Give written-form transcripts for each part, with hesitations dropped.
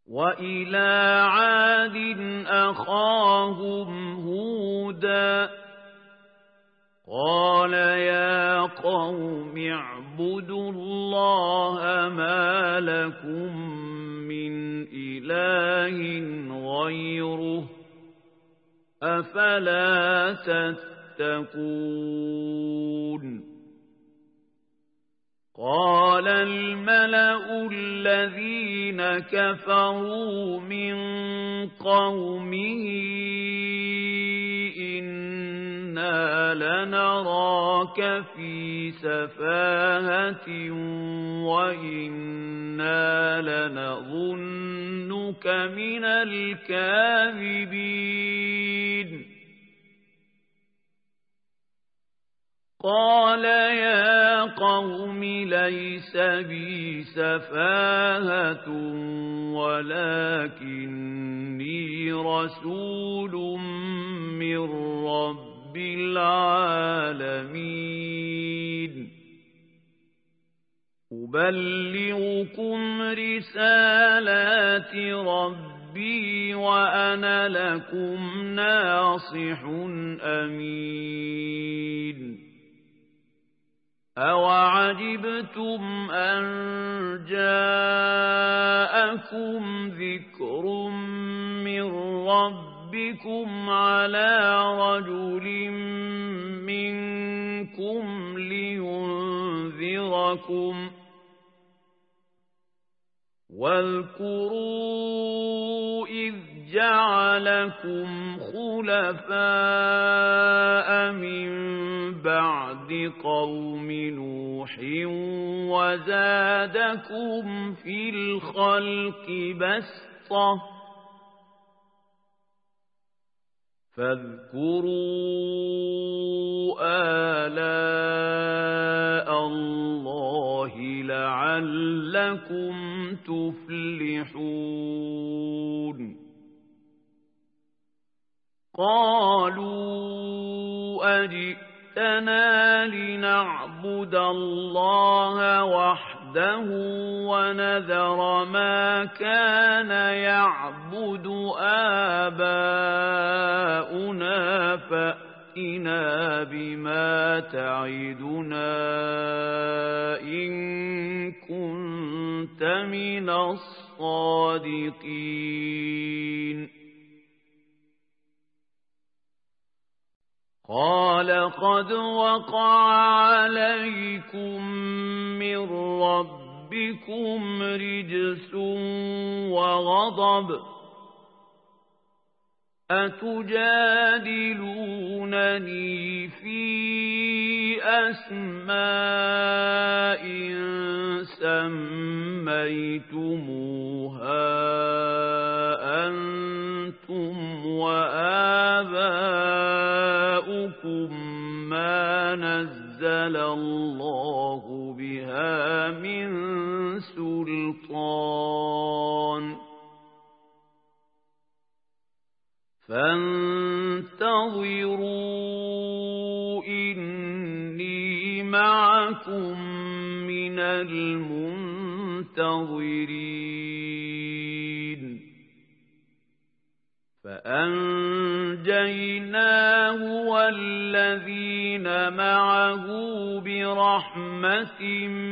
وإلى عاد أخاهم هودا قال يا قوم اعبدوا الله ما لكم من إله غيره أفلا تتقون قال الملأ الذين كفروا من قومه إنا لنراك في سفاهة وإنا لنظنك من الكاذبين قال يا قوم ليس بي سفاهة ولكني رسول من رب العالمين أبلغكم رسالات ربي وأنا لكم ناصح أمين أَوَعَجِبْتُمْ أَنْ جَاءَكُمْ ذِكْرٌ مِّنْ رَبِّكُمْ عَلَى رَجُلٍ مِّنْكُمْ لِيُنذِرَكُمْ واذكروا إذ جعلكم خلفاء من بعد قوم نوح وزادكم في الخلق بسطة فاذكروا آلاء الله لعلكم تفلحون قالوا أجئتنا لنعبد الله وحده ونذر ما كان يعبد آباؤنا فأتنا بما تعدنا إن كنت من الصادقين قال قد وقع عليكم من ربكم رجس وغضب أتجادلونني في أسماء سميتموها أنتم وآباؤكم ما نزل الله بها من سلطان فانتظروا إني معكم من المنتظرين فأنجيناه والذين معه برحمة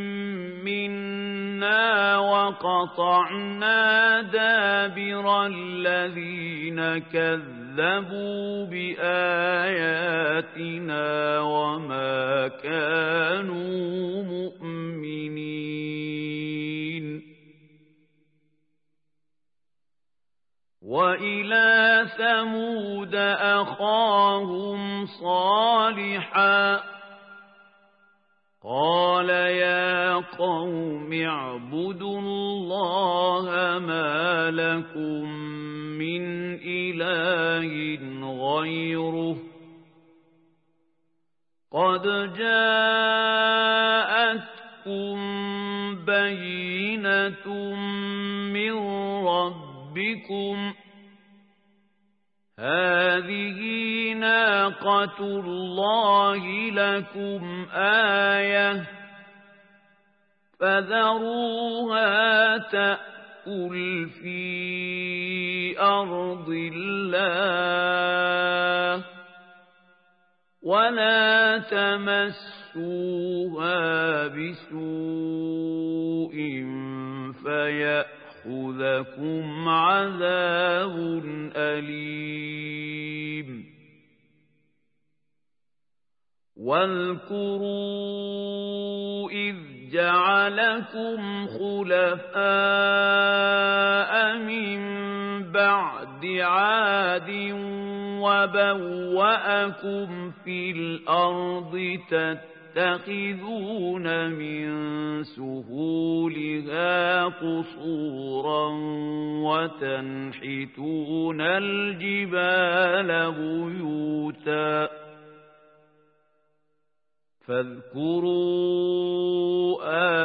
منا وقطعنا دابر الذين كذبوا بآياتنا وما كانوا مؤمنين وإلى ثمود أخاهم صالحا قال يا قوم اعبدوا الله ما لكم من إله غيره قد جاءتكم بينة من ربكم هذه ناقة الله لكم آية فذروها تأكل تأكل في أرض الله ولا تمسوها بسوء فيأخذكم عذاب أليم واذكروا إذ جعلكم خلفاء من بعد عاد وبوأكم في الأرض تتخذون من سهولها قصورا وتنحتون الجبال بيوتا فاذكروا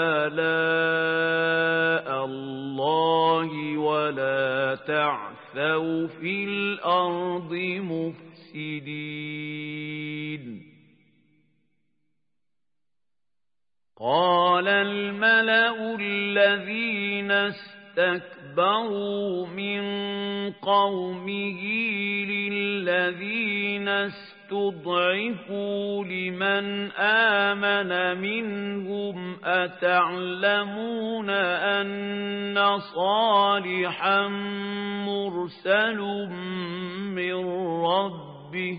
آلاء الله ولا تعثوا في الأرض مفسدين قال الملأ الذين استكبروا من قومه للذين استضعفوا لمن آمن منهم أتعلمون أن صالحا مرسل من ربه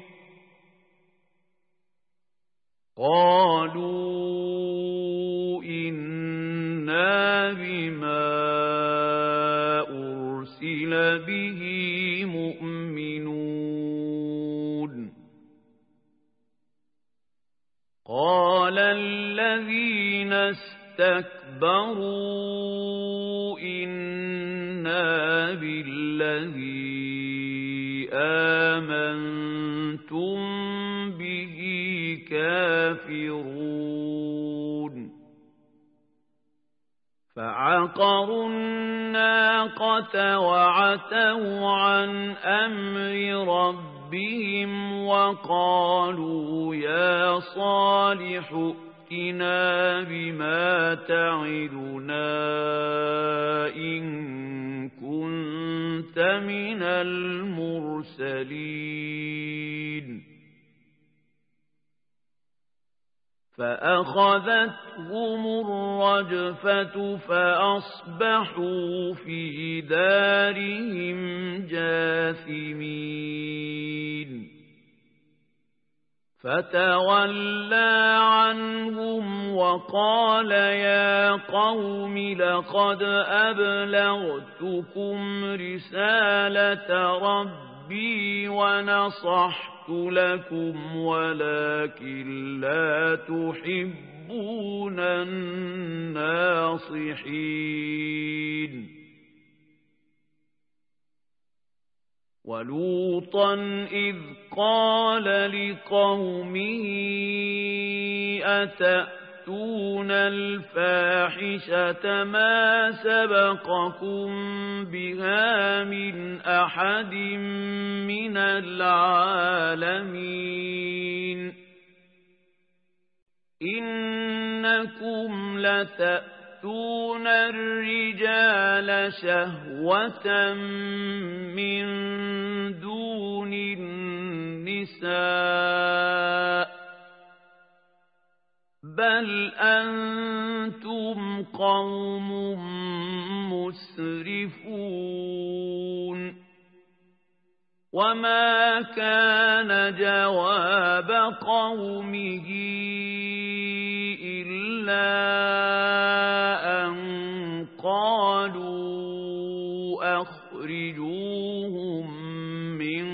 قالوا إنا بما أرسل به مؤمنون قال الذين استكبروا إنا بالذي آمنتم به كافرون فعقروا الناقة وعتوا عن أمر ربهم وقالوا يا صالح ائتنا بما تعدنا إن كنت من المرسلين فأخذتهم الرجفة فأصبحوا في دارهم جاثمين فتولى عنهم وقال يا قوم لقد أبلغتكم رسالة ربي ونصحت لكم ولكن لا تحبون الناصحين ولوطا إذ قال لقومه أتأتون الفاحشة ما سبقكم بها من أحد من العالمين إنكم لتأتون الرجال شهوة من دون النساء بل أنتم قوم مسرفون وما كان جواب قومه إلا أن قالوا أخرجوهم من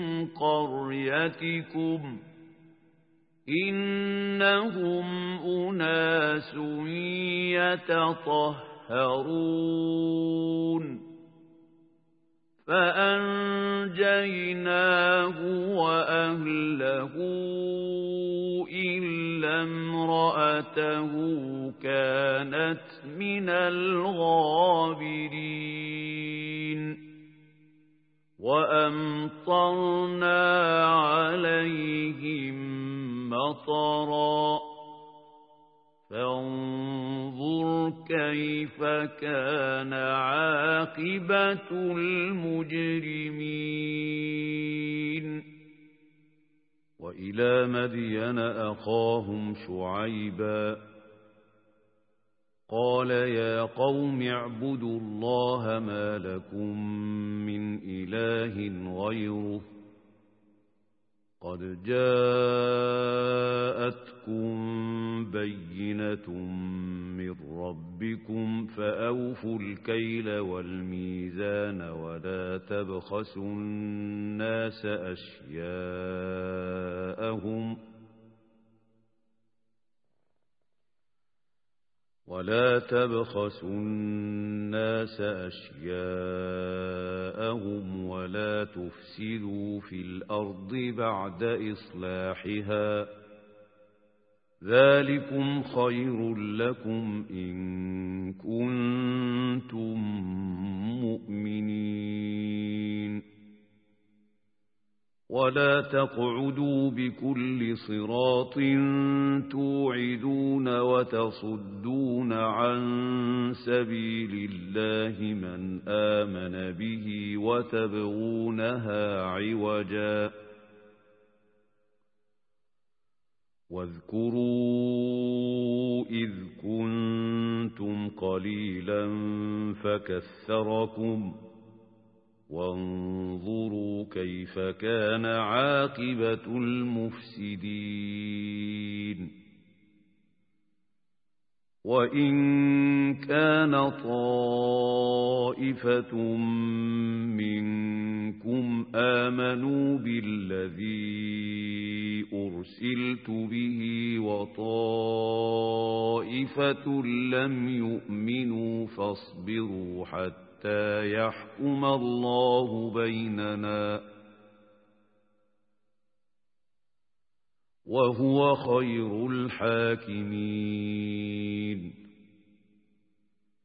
قريتكم إنهم أناس يتطهرون فأنجيناه وأهله إلا امرأته كانت من الغابرين وأمطرنا عليهم مطرا فانظر كيف كان عاقبة عاقبة المجرمين وإلى مدين أخاهم شعيبا قال يا قوم اعبدوا الله ما لكم من إله غيره قد جاءتكم بينة من ربكم فأوفوا الكيل والميزان ولا تبخسوا الناس أشياءهم ولا تفسدوا في الأرض بعد إصلاحها ذلكم خير لكم إن كنتم مؤمنين ولا تقعدوا بكل صراط توعدون وتصدون عن سبيل الله من آمن به وتبغونها عوجا واذكروا إذ كنتم قليلا فكثركم وانظروا كيف كان عاقبة المفسدين وإن كان طائفة منكم آمنوا بالذي أرسلت به وطائفة لم يؤمنوا فاصبروا حتى يحكم الله بيننا وهو خير الحاكمين